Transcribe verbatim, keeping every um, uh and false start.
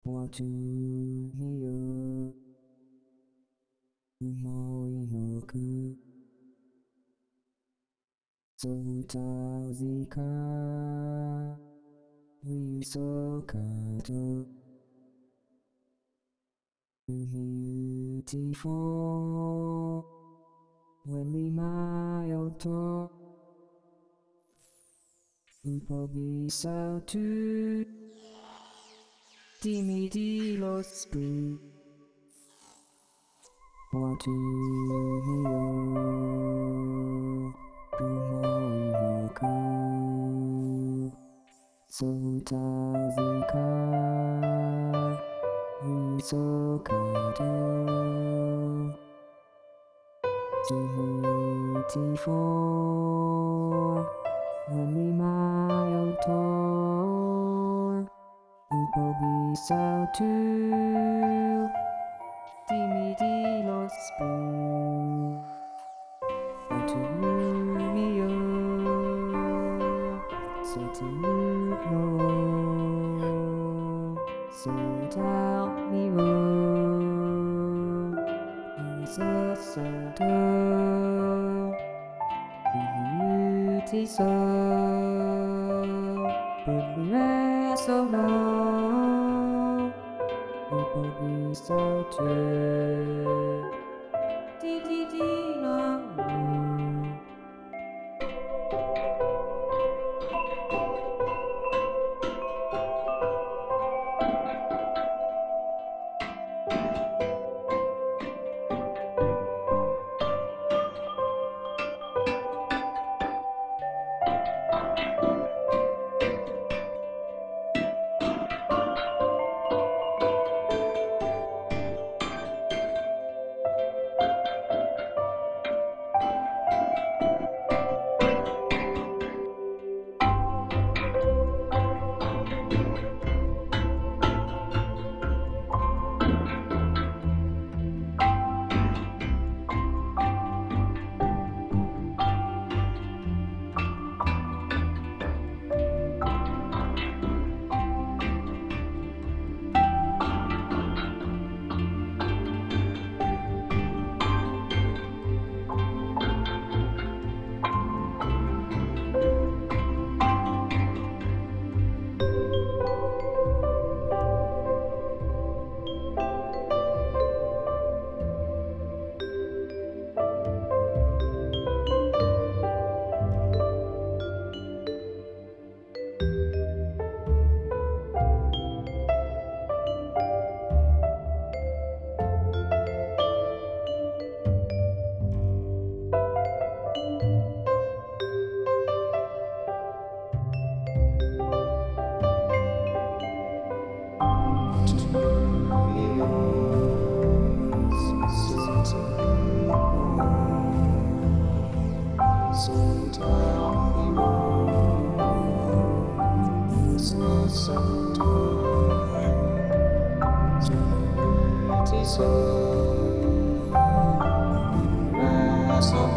Want to hear 思いの句そうたずか We so kato Beautiful When we smile to Improvisa tu Timidi lo spring Want to hear 曇りの句そうたずか We so kato Beautiful When we smile to Improvisa tu Timidi lo spring Want to hear So to know So tell me more So subtle Beauty so But we rest so long People be so true Di di di long So tell me more So subtle So